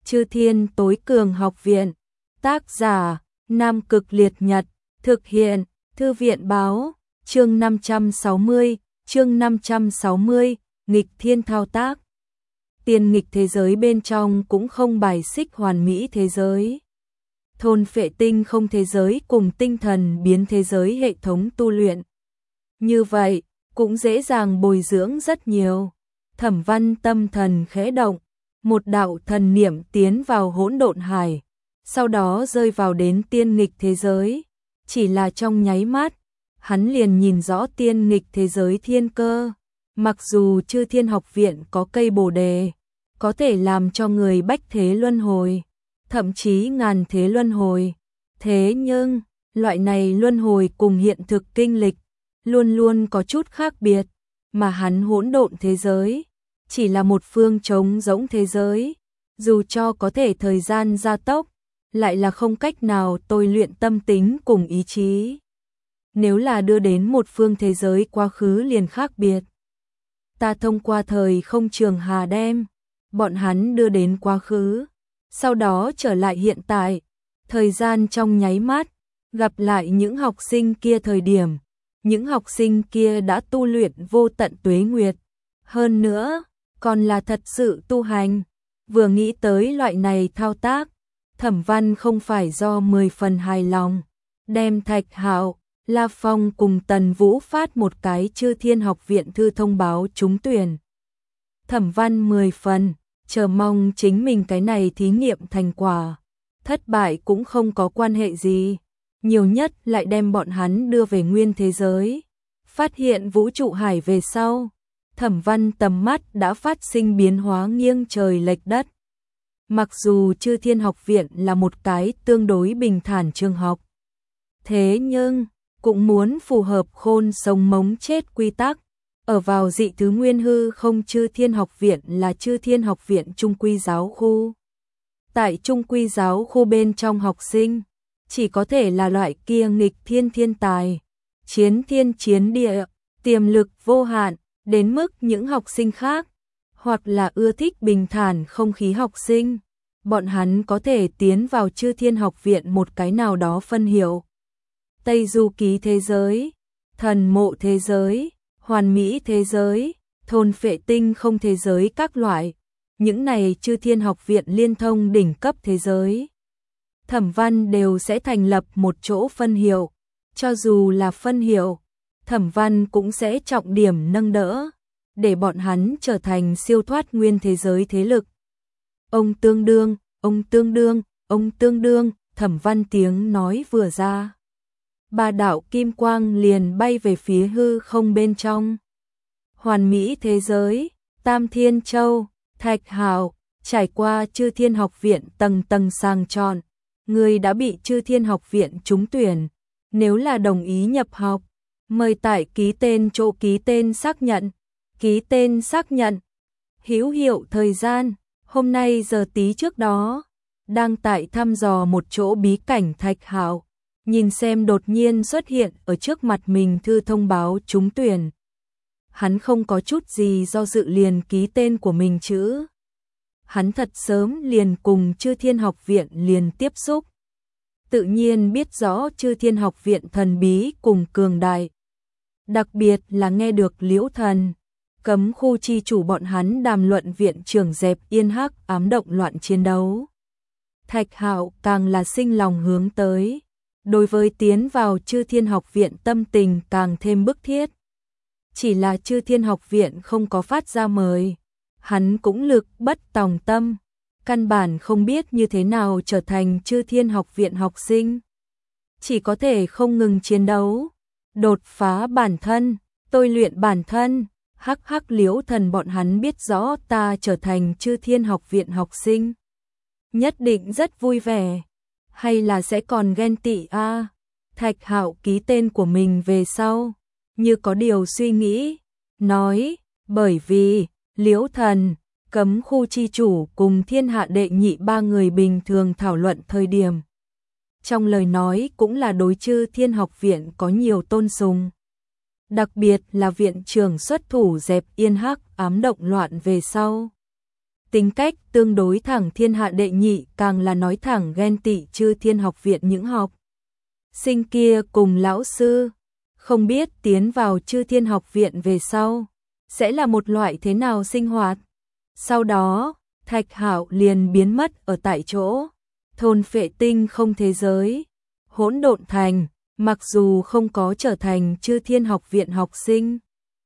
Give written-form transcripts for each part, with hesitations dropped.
Chư Thiên Tối Cường Học Viện. Tác giả: Nam Cực Liệt Nhật. Thực hiện: Thư viện báo. Chương 560, nghịch thiên thao tác. Tiên nghịch thế giới bên trong cũng không bài xích hoàn mỹ thế giới. Thôn phệ tinh không thế giới cùng tinh thần biến thế giới hệ thống tu luyện. Như vậy, cũng dễ dàng bồi dưỡng rất nhiều. Thẩm Văn tâm thần khẽ động, một đạo thần niệm tiến vào hỗn độn hải, sau đó rơi vào đến tiên nghịch thế giới. Chỉ là trong nháy mắt, hắn liền nhìn rõ tiên nghịch thế giới thiên cơ. Mặc dù Chư Thiên Học Viện có cây bồ đề, có thể làm cho người bách thế luân hồi, thậm chí ngàn thế luân hồi. Thế nhưng, loại này luân hồi cùng hiện thực kinh lịch, luôn luôn có chút khác biệt, mà hắn hỗn độn thế giới, chỉ là một phương trống rỗng thế giới, dù cho có thể thời gian gia tốc, lại là không cách nào tôi luyện tâm tính cùng ý chí. Nếu là đưa đến một phương thế giới quá khứ liền khác biệt. Ta thông qua thời không trường hà đem bọn hắn đưa đến quá khứ, sau đó trở lại hiện tại, thời gian trong nháy mắt, gặp lại những học sinh kia thời điểm, những học sinh kia đã tu luyện vô tận tuế nguyệt, hơn nữa, còn là thật sự tu hành. Vừa nghĩ tới loại này thao tác, Thẩm Văn không phải do 10 phần hài lòng, đem Thạch Hạo, La Phong cùng Tần Vũ phát một cái Chư Thiên Học Viện thư thông báo trúng tuyển. Thẩm Văn 10 phần, chờ mong chính mình cái này thí nghiệm thành quả, thất bại cũng không có quan hệ gì, nhiều nhất lại đem bọn hắn đưa về nguyên thế giới. Phát hiện vũ trụ hải về sau, Thẩm Văn tầm mắt đã phát sinh biến hóa nghiêng trời lệch đất. Mặc dù Chư Thiên Học Viện là một cái tương đối bình thản trường học, thế nhưng cũng muốn phù hợp khôn sống mống chết quy tắc. Ở vào dị thứ nguyên hư không Chư Thiên Học Viện là Chư Thiên Học Viện Trung Quy Giáo Khu. Tại Trung Quy Giáo Khu bên trong học sinh, chỉ có thể là loại kia nghịch thiên thiên tài, chiến thiên chiến địa, tiềm lực vô hạn, đến mức những học sinh khác, hoặc là ưa thích bình thản không khí học sinh, bọn hắn có thể tiến vào Chư Thiên Học Viện một cái nào đó phân hiệu. Tây Du Ký thế giới, thần mộ thế giới, hoàn mỹ thế giới, thôn phệ tinh không thế giới các loại, những này Chư Thiên Học Viện liên thông đỉnh cấp thế giới. Thẩm Văn đều sẽ thành lập một chỗ phân hiệu, cho dù là phân hiệu, Thẩm Văn cũng sẽ trọng điểm nâng đỡ, để bọn hắn trở thành siêu thoát nguyên thế giới thế lực. Ông tương đương, ông tương đương, ông tương đương, Thẩm Văn tiếng nói vừa ra. Ba đạo kim quang liền bay về phía hư không bên trong. Hoàn mỹ thế giới, Tam Thiên Châu, Thạch Hạo, trải qua Chư Thiên Học Viện tầng tầng sàng chọn, người đã bị Chư Thiên Học Viện trúng tuyển, nếu là đồng ý nhập học, mời tại ký tên chỗ ký tên xác nhận, ký tên xác nhận. Hữu hiệu thời gian, hôm nay giờ tí trước đó, đang tại thăm dò một chỗ bí cảnh Thạch Hạo, nhìn xem đột nhiên xuất hiện ở trước mặt mình thư thông báo trúng tuyển. Hắn không có chút gì do dự liền ký tên của mình chữ. Hắn thật sớm liền cùng Chư Thiên Học Viện liền tiếp xúc. Tự nhiên biết rõ Chư Thiên Học Viện thần bí cùng cường đại. Đặc biệt là nghe được Liễu Thần, cấm khu chi chủ bọn hắn đàm luận viện trưởng dẹp yên hắc ám động loạn chiến đấu. Thạch Hạo càng là sinh lòng hướng tới. Đối với tiến vào Chư Thiên Học Viện tâm tình càng thêm bức thiết. Chỉ là Chư Thiên Học Viện không có phát ra mời, hắn cũng lực bất tòng tâm, căn bản không biết như thế nào trở thành Chư Thiên Học Viện học sinh. Chỉ có thể không ngừng chiến đấu, đột phá bản thân, tôi luyện bản thân. Hắc hắc Liễu Thần bọn hắn biết rõ ta trở thành Chư Thiên Học Viện học sinh, nhất định rất vui vẻ. Hay là sẽ còn ghen tị a? Thạch Hạo ký tên của mình về sau, như có điều suy nghĩ, nói, bởi vì Liễu Thần, cấm khu chi chủ cùng thiên hạ đệ nhị ba người bình thường thảo luận thời điểm. Trong lời nói cũng là đối Chư Thiên Học Viện có nhiều tôn sùng. Đặc biệt là viện trưởng xuất thủ dẹp yên hắc ám động loạn về sau. Tính cách tương đối thẳng thiên hạ đệ nhị càng là nói thẳng ghen tị Chư Thiên Học Viện những học sinh kia cùng lão sư. Không biết tiến vào Chư Thiên Học Viện về sau sẽ là một loại thế nào sinh hoạt. Sau đó, Thạch Hạo liền biến mất ở tại chỗ. Thôn Phệ Tinh không thế giới, Hỗn Độn Thành, mặc dù không có trở thành Chư Thiên Học Viện học sinh,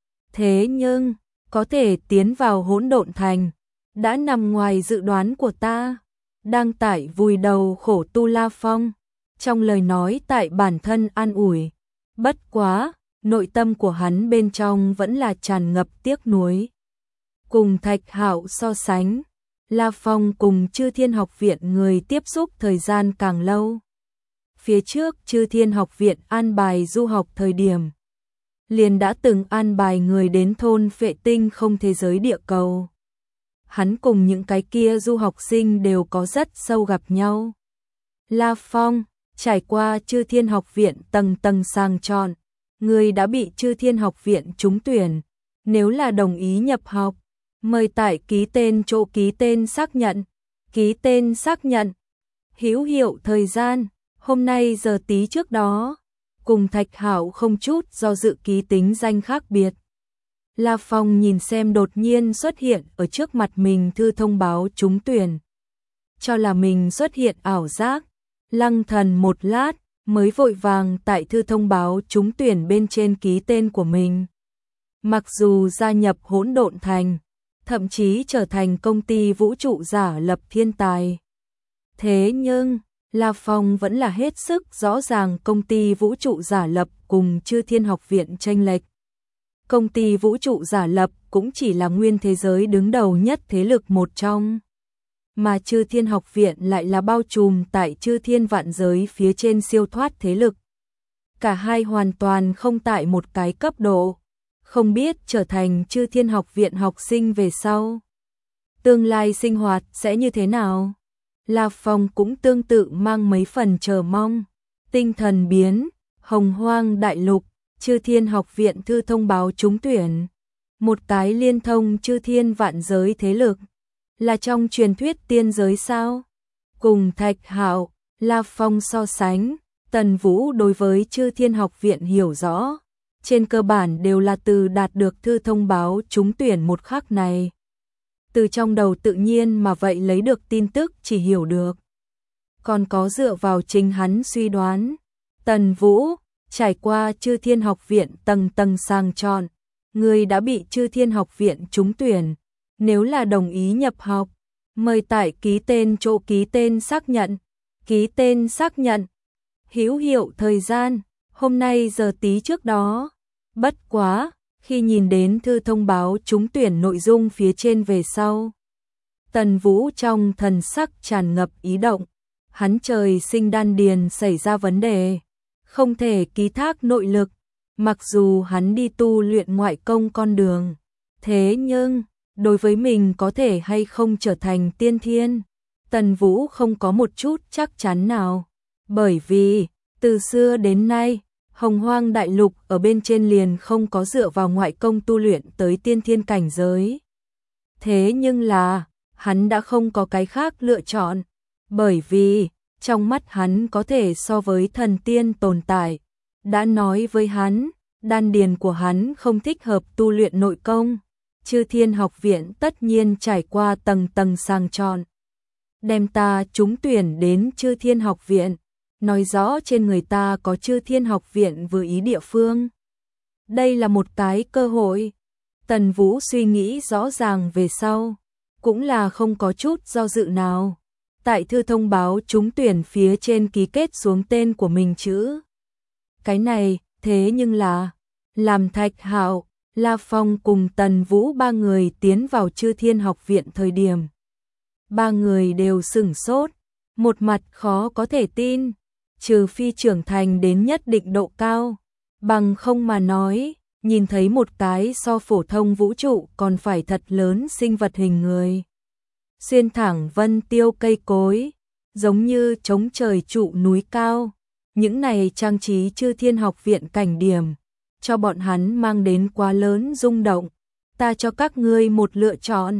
thế nhưng có thể tiến vào Hỗn Độn Thành đã nằm ngoài dự đoán của ta. Đang tại vùi đầu khổ tu La Phong, trong lời nói tại bản thân an ủi. Bất quá, nội tâm của hắn bên trong vẫn là tràn ngập tiếc nuối. Cùng Thạch Hạo so sánh, La Phong cùng Chư Thiên Học Viện người tiếp xúc thời gian càng lâu. Phía trước Chư Thiên Học Viện an bài du học thời điểm, liền đã từng an bài người đến thôn Phệ Tinh không thế giới địa cầu. Hắn cùng những cái kia du học sinh đều có rất sâu gặp nhau. La Phong, trải qua Chư Thiên Học Viện tầng tầng sàng chọn, người đã bị Chư Thiên Học Viện trúng tuyển. Nếu là đồng ý nhập học, mời tại ký tên chỗ ký tên xác nhận. Ký tên xác nhận. Hữu hiệu thời gian, hôm nay giờ tí trước đó. Cùng Thạch Hạo không chút do dự ký tính danh khác biệt. La Phong nhìn xem đột nhiên xuất hiện ở trước mặt mình thư thông báo trúng tuyển. Cho là mình xuất hiện ảo giác, lăng thần một lát, mới vội vàng tại thư thông báo trúng tuyển bên trên ký tên của mình. Mặc dù gia nhập Hỗn Độn Thành, thậm chí trở thành công ty vũ trụ giả lập thiên tài. Thế nhưng, La Phong vẫn là hết sức rõ ràng công ty vũ trụ giả lập cùng Chư Thiên Học Viện chênh lệch. Công ty vũ trụ giả lập cũng chỉ là nguyên thế giới đứng đầu nhất thế lực một trong. Mà Chư Thiên Học Viện lại là bao trùm tại Chư Thiên vạn giới phía trên siêu thoát thế lực. Cả hai hoàn toàn không tại một cái cấp độ. Không biết trở thành Chư Thiên Học Viện học sinh về sau, tương lai sinh hoạt sẽ như thế nào? La Phong cũng tương tự mang mấy phần chờ mong. Tinh thần biến, Hồng Hoang Đại Lục, Chư Thiên Học Viện thư thông báo trúng tuyển. Một cái liên thông Chư Thiên vạn giới thế lực. Là trong truyền thuyết tiên giới sao? Cùng Thạch Hạo, La Phong so sánh, Tần Vũ đối với Chư Thiên Học Viện hiểu rõ. Trên cơ bản đều là từ đạt được thư thông báo trúng tuyển một khắc này. Từ trong đầu tự nhiên mà vậy lấy được tin tức chỉ hiểu được. Còn có dựa vào chính hắn suy đoán. Tần Vũ, trải qua Chư Thiên Học Viện tầng tầng sàng chọn, người đã bị Chư Thiên Học Viện trúng tuyển. Nếu là đồng ý nhập học, mời tại ký tên chỗ ký tên xác nhận. Ký tên xác nhận. Hữu hiệu thời gian, hôm nay giờ tí trước đó. Bất quá, khi nhìn đến thư thông báo trúng tuyển nội dung phía trên về sau, Tần Vũ trong thần sắc tràn ngập ý động. Hắn trời sinh đan điền xảy ra vấn đề, không thể ký thác nội lực, mặc dù hắn đi tu luyện ngoại công con đường. Thế nhưng, đối với mình có thể hay không trở thành tiên thiên, Tần Vũ không có một chút chắc chắn nào. Bởi vì, từ xưa đến nay, Hồng Hoang Đại Lục ở bên trên liền không có dựa vào ngoại công tu luyện tới tiên thiên cảnh giới. Thế nhưng là, hắn đã không có cái khác lựa chọn, bởi vì, trong mắt hắn có thể so với thần tiên tồn tại. Đã nói với hắn, đan điền của hắn không thích hợp tu luyện nội công. Chư Thiên Học Viện tất nhiên trải qua tầng tầng sàng chọn, đem ta trúng tuyển đến Chư Thiên Học Viện. Nói rõ trên người ta có Chư Thiên Học Viện vừa ý địa phương. Đây là một cái cơ hội. Tần Vũ suy nghĩ rõ ràng về sau, cũng là không có chút do dự nào. Tại thư thông báo trúng tuyển phía trên ký kết xuống tên của mình chữ. Cái này, thế nhưng là, làm Thạch Hạo, La Phong cùng Tần Vũ ba người tiến vào Chư Thiên Học Viện thời điểm. Ba người đều sửng sốt, một mặt khó có thể tin. Trừ phi trưởng thành đến nhất định độ cao, bằng không mà nói, nhìn thấy một cái so phổ thông vũ trụ còn phải thật lớn sinh vật hình người. Xuyên thẳng vân tiêu cây cối, giống như trống trời trụ núi cao. Những này trang trí Chư Thiên Học Viện cảnh điểm, cho bọn hắn mang đến quá lớn rung động. Ta cho các ngươi một lựa chọn,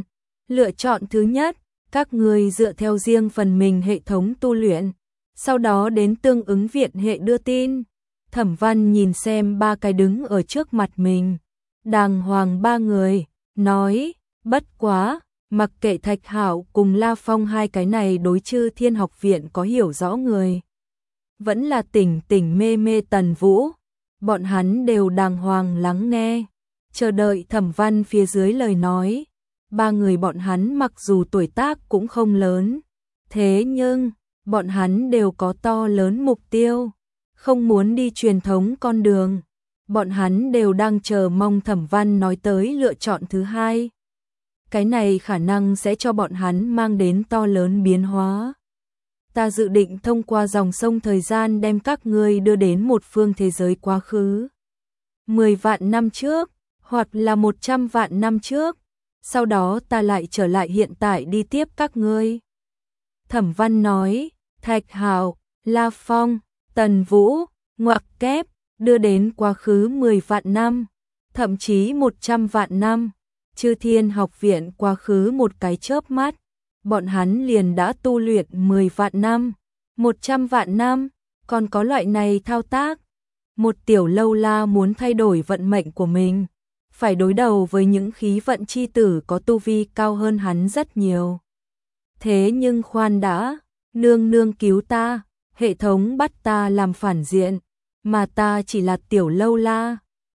Lựa chọn thứ nhất, các ngươi dựa theo riêng phần mình hệ thống tu luyện, sau đó đến tương ứng viện hệ đưa tin. Thẩm Văn nhìn xem ba cái đứng ở trước mặt mình, đàng hoàng ba người, nói, bất quá, mặc kệ Thạch Hạo cùng La Phong hai cái này đối Chư Thiên học viện có hiểu rõ người, vẫn là tỉnh tỉnh mê mê Tần Vũ, bọn hắn đều đàng hoàng lắng nghe, chờ đợi Thẩm Văn phía dưới lời nói. Ba người bọn hắn mặc dù tuổi tác cũng không lớn, thế nhưng bọn hắn đều có to lớn mục tiêu, không muốn đi truyền thống con đường. Bọn hắn đều đang chờ mong Thẩm Văn nói tới lựa chọn thứ hai. Cái này khả năng sẽ cho bọn hắn mang đến to lớn biến hóa. Ta dự định thông qua dòng sông thời gian đem các ngươi đưa đến một phương thế giới quá khứ. 10 vạn năm trước, hoặc là 100 vạn năm trước. Sau đó ta lại trở lại hiện tại đi tiếp các ngươi. Thẩm Văn nói, Thạch Hạo, La Phong, Tần Vũ, ngoặc kép, đưa đến quá khứ 10 vạn năm, thậm chí 100 vạn năm. Chư Thiên học viện quá khứ một cái chớp mắt, bọn hắn liền đã tu luyện 10 vạn năm, 100 vạn năm, còn có loại này thao tác. Một tiểu lâu la muốn thay đổi vận mệnh của mình, phải đối đầu với những khí vận chi tử có tu vi cao hơn hắn rất nhiều. Thế nhưng khoan đã, nương nương cứu ta, hệ thống bắt ta làm phản diện, mà ta chỉ là tiểu lâu la,